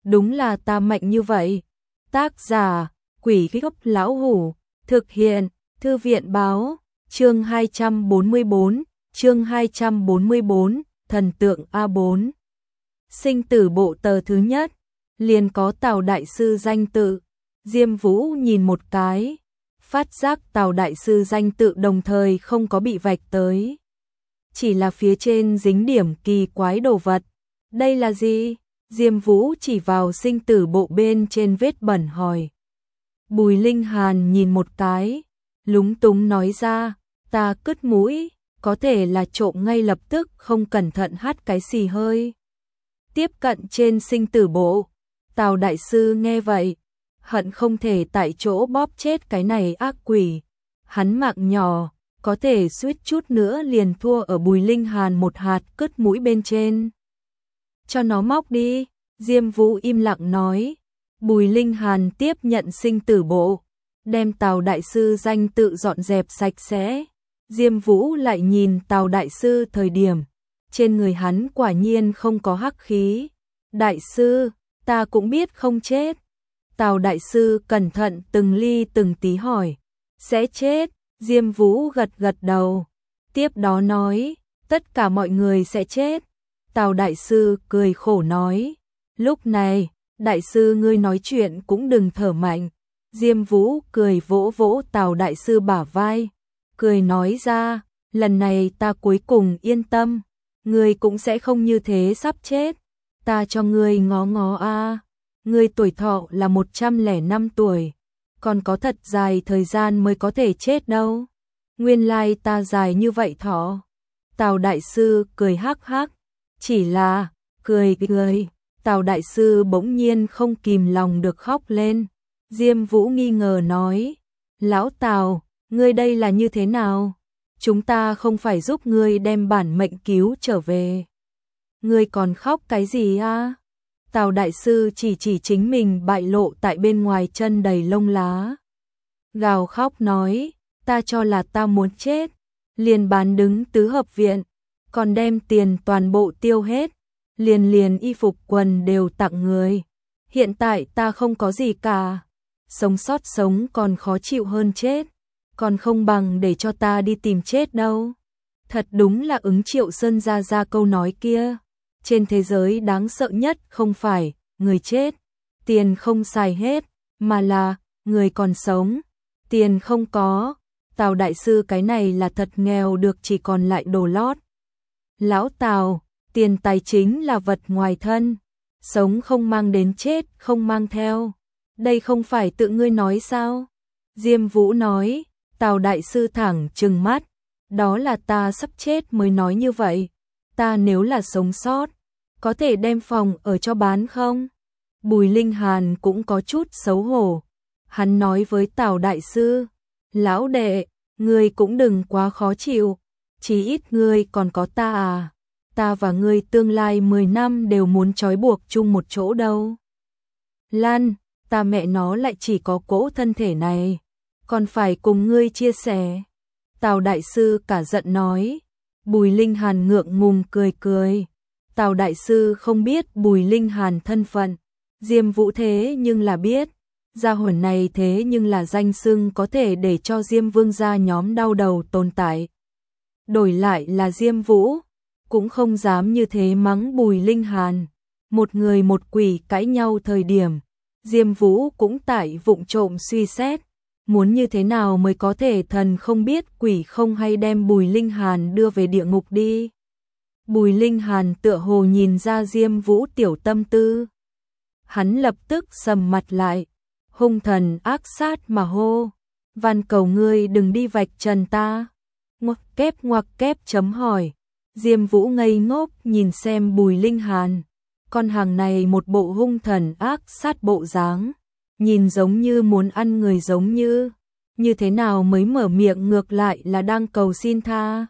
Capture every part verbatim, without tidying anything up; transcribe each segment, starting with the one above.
đúng là ta mạnh như vậy. Tác giả, Quỷ Gốc Lão Hủ, thực hiện, Thư viện báo, chương hai trăm bốn mươi bốn, chương hai trăm bốn mươi bốn, thần tượng A bốn. Sinh tử bộ tờ thứ nhất, liền có Tào đại sư danh tự. Diêm Vũ nhìn một cái, phát giác Tào đại sư danh tự đồng thời không có bị vạch tới. Chỉ là phía trên dính điểm kỳ quái đồ vật. Đây là gì? Diêm Vũ chỉ vào sinh tử bộ bên trên vết bẩn hỏi. Bùi Linh Hàn nhìn một cái, lúng túng nói ra, ta cứt mũi, có thể là trộm ngay lập tức không cẩn thận hắt cái xì hơi. Tiếp cận trên sinh tử bộ, Tào đại sư nghe vậy, hận không thể tại chỗ bóp chết cái này ác quỷ. Hắn mạng nhỏ, có thể suýt chút nữa liền thua ở Bùi Linh Hàn một hạt cứt mũi bên trên. Cho nó móc đi, Diêm Vũ im lặng nói. Bùi Linh Hàn tiếp nhận sinh tử bộ, đem Tào đại sư danh tự dọn dẹp sạch sẽ. Diêm Vũ lại nhìn Tào đại sư thời điểm, trên người hắn quả nhiên không có hắc khí. Đại sư, ta cũng biết không chết. Tào đại sư cẩn thận từng ly từng tí hỏi, sẽ chết? Diêm Vũ gật gật đầu, tiếp đó nói, tất cả mọi người sẽ chết. Tào đại sư cười khổ nói, lúc này, đại sư ngươi nói chuyện cũng đừng thở mạnh. Diêm Vũ cười vỗ vỗ Tào đại sư bả vai, cười nói ra, lần này ta cuối cùng yên tâm, ngươi cũng sẽ không như thế sắp chết. Ta cho ngươi ngó ngó a, ngươi tuổi thọ là một trăm lẻ năm tuổi, còn có thật dài thời gian mới có thể chết đâu. Nguyên lai ta dài như vậy thọ. Tào đại sư cười hắc hắc, chỉ là, cười cười, Tào đại sư bỗng nhiên không kìm lòng được khóc lên. Diêm Vũ nghi ngờ nói, lão Tào, ngươi đây là như thế nào? Chúng ta không phải giúp ngươi đem bản mệnh cứu trở về. Ngươi còn khóc cái gì a? Tào đại sư chỉ chỉ chính mình bại lộ tại bên ngoài chân đầy lông lá. Gào khóc nói, ta cho là ta muốn chết, liền bán đứng tứ hợp viện, còn đem tiền toàn bộ tiêu hết, liền liền y phục quần đều tặng người. Hiện tại ta không có gì cả, sống sót sống còn khó chịu hơn chết, còn không bằng để cho ta đi tìm chết đâu. Thật đúng là ứng Triệu Sơn ra ra câu nói kia, trên thế giới đáng sợ nhất không phải người chết, tiền không xài hết, mà là người còn sống, tiền không có. Tào đại sư cái này là thật nghèo được chỉ còn lại đồ lót. Lão Tào, tiền tài chính là vật ngoài thân, sống không mang đến chết không mang theo. Đây không phải tự ngươi nói sao? Diêm Vũ nói. Tào đại sư thẳng trừng mắt, đó là ta sắp chết mới nói như vậy. Ta nếu là sống sót, có thể đem phòng ở cho bán không? Bùi Linh Hàn cũng có chút xấu hổ. Hắn nói với Tào đại sư, lão đệ, ngươi cũng đừng quá khó chịu, chí ít ngươi còn có ta à, ta và ngươi tương lai mười năm đều muốn trói buộc chung một chỗ đâu. Lan, ta mẹ nó lại chỉ có cỗ thân thể này, còn phải cùng ngươi chia sẻ. Tào đại sư cả giận nói. Bùi Linh Hàn ngượng ngùng cười cười. Tào đại sư không biết Bùi Linh Hàn thân phận, Diêm Vũ thế nhưng là biết. Gia hỏa này thế nhưng là danh xưng có thể để cho Diêm Vương gia nhóm đau đầu tồn tại. Đổi lại là Diêm Vũ, cũng không dám như thế mắng Bùi Linh Hàn. Một người một quỷ cãi nhau thời điểm, Diêm Vũ cũng tại vụng trộm suy xét, muốn như thế nào mới có thể thần không biết quỷ không hay đem Bùi Linh Hàn đưa về địa ngục đi. Bùi Linh Hàn tựa hồ nhìn ra Diêm Vũ tiểu tâm tư. Hắn lập tức sầm mặt lại, hung thần ác sát mà hô, van cầu ngươi đừng đi vạch trần ta. Ngoặc kép ngoặc kép chấm hỏi. Diêm Vũ ngây ngốc nhìn xem Bùi Linh Hàn, con hàng này một bộ hung thần ác sát bộ dáng, nhìn giống như muốn ăn người giống như, như thế nào mới mở miệng ngược lại là đang cầu xin tha.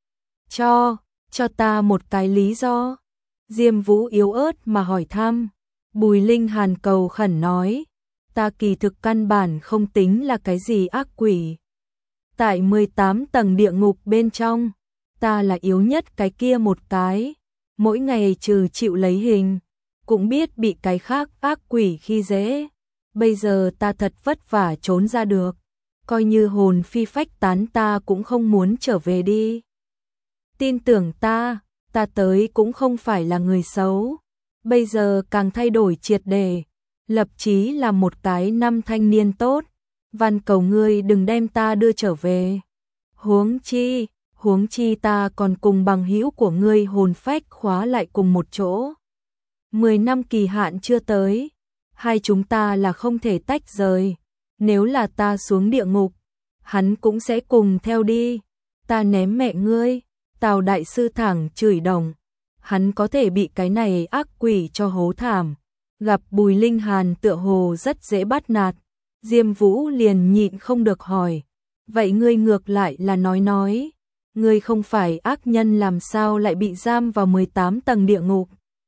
Cho, cho ta một cái lý do. Diêm Vũ yếu ớt mà hỏi thăm. Bùi Linh Hàn cầu khẩn nói, ta kỳ thực căn bản không tính là cái gì ác quỷ. Tại mười tám tầng địa ngục bên trong, ta là yếu nhất cái kia một cái, mỗi ngày trừ chịu lấy hình, cũng biết bị cái khác ác quỷ khi dễ. Bây giờ ta thật vất vả trốn ra được, coi như hồn phi phách tán ta cũng không muốn trở về đi. Tin tưởng ta, ta tới cũng không phải là người xấu. Bây giờ càng thay đổi triệt để, lập chí là một cái năm thanh niên tốt. Van cầu ngươi đừng đem ta đưa trở về. Huống chi, huống chi ta còn cùng bằng hữu của ngươi hồn phách khóa lại cùng một chỗ. Mười năm kỳ hạn chưa tới, hai chúng ta là không thể tách rời. Nếu là ta xuống địa ngục, hắn cũng sẽ cùng theo đi. Ta ném mẹ ngươi. Tào đại sư thẳng chửi đồng. Hắn có thể bị cái này ác quỷ cho hố thảm. Gặp Bùi Linh Hàn tựa hồ rất dễ bắt nạt, Diêm Vũ liền nhịn không được hỏi. Vậy ngươi ngược lại là nói nói. Ngươi không phải ác nhân làm sao lại bị giam vào mười tám tầng địa ngục.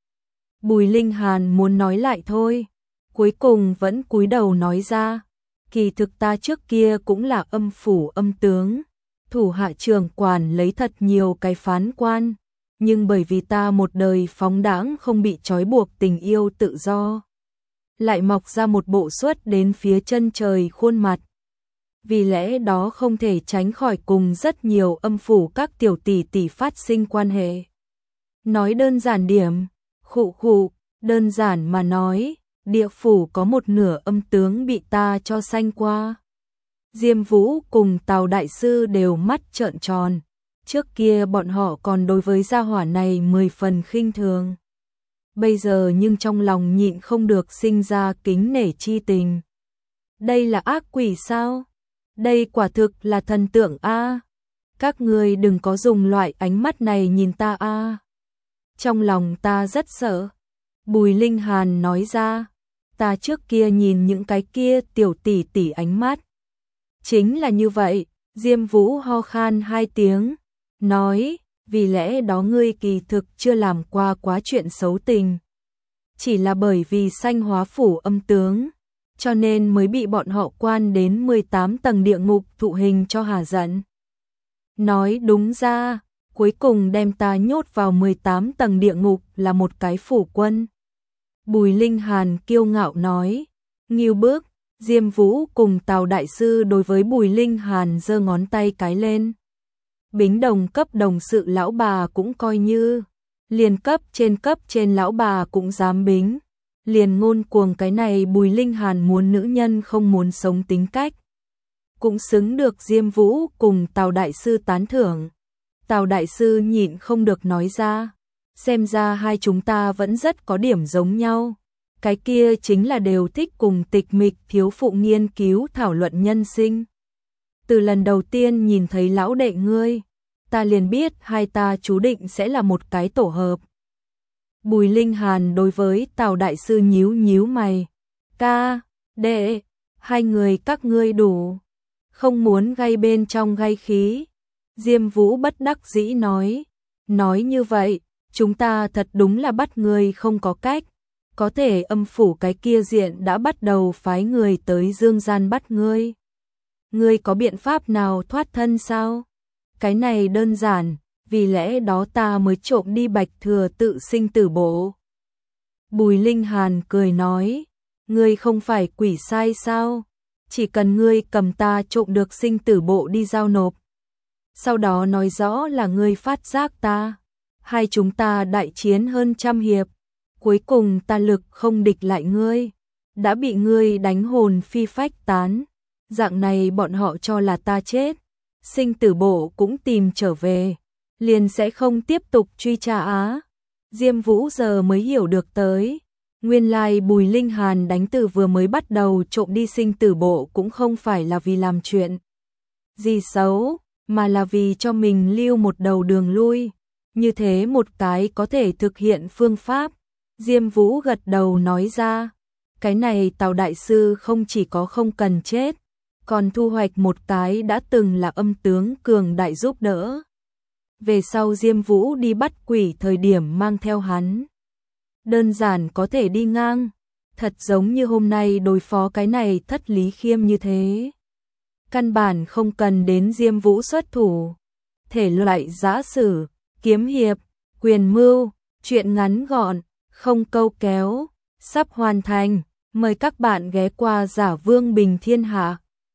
Bùi Linh Hàn muốn nói lại thôi, cuối cùng vẫn cúi đầu nói ra. Kỳ thực ta trước kia cũng là âm phủ âm tướng, thủ hạ trưởng quản lấy thật nhiều cái phán quan, nhưng bởi vì ta một đời phóng đãng không bị trói buộc tình yêu tự do, lại mọc ra một bộ xuất đến phía chân trời khuôn mặt. Vì lẽ đó không thể tránh khỏi cùng rất nhiều âm phủ các tiểu tỷ tỷ phát sinh quan hệ. Nói đơn giản điểm, khụ khụ, đơn giản mà nói, địa phủ có một nửa âm tướng bị ta cho sanh qua. Diêm Vũ cùng Tào đại sư đều mắt trợn tròn. Trước kia bọn họ còn đối với gia hỏa này mười phần khinh thường. Bây giờ nhưng trong lòng nhịn không được sinh ra kính nể chi tình. Đây là ác quỷ sao? Đây quả thực là thần tượng a. Các ngươi đừng có dùng loại ánh mắt này nhìn ta a. Trong lòng ta rất sợ. Bùi Linh Hàn nói ra, ta trước kia nhìn những cái kia tiểu tỷ tỷ ánh mắt. Chính là như vậy, Diêm Vũ ho khan hai tiếng, nói, vì lẽ đó ngươi kỳ thực chưa làm qua quá chuyện xấu tình. Chỉ là bởi vì sanh hóa phủ âm tướng, cho nên mới bị bọn họ quan đến mười tám tầng địa ngục thụ hình cho hà giận. Nói đúng ra, cuối cùng đem ta nhốt vào mười tám tầng địa ngục là một cái phủ quân. Bùi Linh Hàn kiêu ngạo nói, nghiêu bước. Diêm Vũ cùng Tào đại sư đối với Bùi Linh Hàn giơ ngón tay cái lên. Bính đồng cấp đồng sự lão bà cũng coi như, liền cấp trên cấp trên lão bà cũng dám bính. Liền ngôn cuồng cái này Bùi Linh Hàn muốn nữ nhân không muốn sống tính cách. Cũng xứng được Diêm Vũ cùng Tào đại sư tán thưởng. Tào đại sư nhịn không được nói ra, xem ra hai chúng ta vẫn rất có điểm giống nhau. Cái kia chính là đều thích cùng tịch mịch thiếu phụ nghiên cứu thảo luận nhân sinh. Từ lần đầu tiên nhìn thấy lão đệ ngươi, ta liền biết hai ta chú định sẽ là một cái tổ hợp. Bùi Linh Hàn đối với Tào đại sư nhíu nhíu mày. Ca, đệ, hai người các ngươi đủ. Không muốn gây bên trong gây khí. Diêm Vũ bất đắc dĩ nói. Nói như vậy, chúng ta thật đúng là bắt ngươi không có cách. Có thể âm phủ cái kia diện đã bắt đầu phái người tới dương gian bắt ngươi. Ngươi có biện pháp nào thoát thân sao? Cái này đơn giản, vì lẽ đó ta mới trộm đi Bạch Thừa tự sinh tử bộ. Bùi Linh Hàn cười nói, ngươi không phải quỷ sai sao? Chỉ cần ngươi cầm ta trộm được sinh tử bộ đi giao nộp. Sau đó nói rõ là ngươi phát giác ta. Hai chúng ta đại chiến hơn trăm hiệp. Cuối cùng ta lực không địch lại ngươi, đã bị ngươi đánh hồn phi phách tán. Dạng này bọn họ cho là ta chết, sinh tử bộ cũng tìm trở về, liền sẽ không tiếp tục truy tra á. Diêm Vũ giờ mới hiểu được tới, nguyên lai Bùi Linh Hàn đánh từ vừa mới bắt đầu trộm đi sinh tử bộ cũng không phải là vì làm chuyện gì xấu, mà là vì cho mình lưu một đầu đường lui, như thế một cái có thể thực hiện phương pháp. Diêm Vũ gật đầu nói ra, cái này Tào đại sư không chỉ có không cần chết, còn thu hoạch một cái đã từng là âm tướng cường đại giúp đỡ. Về sau Diêm Vũ đi bắt quỷ thời điểm mang theo hắn. Đơn giản có thể đi ngang, thật giống như hôm nay đối phó cái này Thất Lý Khiêm như thế. Căn bản không cần đến Diêm Vũ xuất thủ. Thể loại giã sử, kiếm hiệp, quyền mưu, chuyện ngắn gọn, không câu kéo, sắp hoàn thành. Mời các bạn ghé qua Giả Vương Bình Thiên Hạ.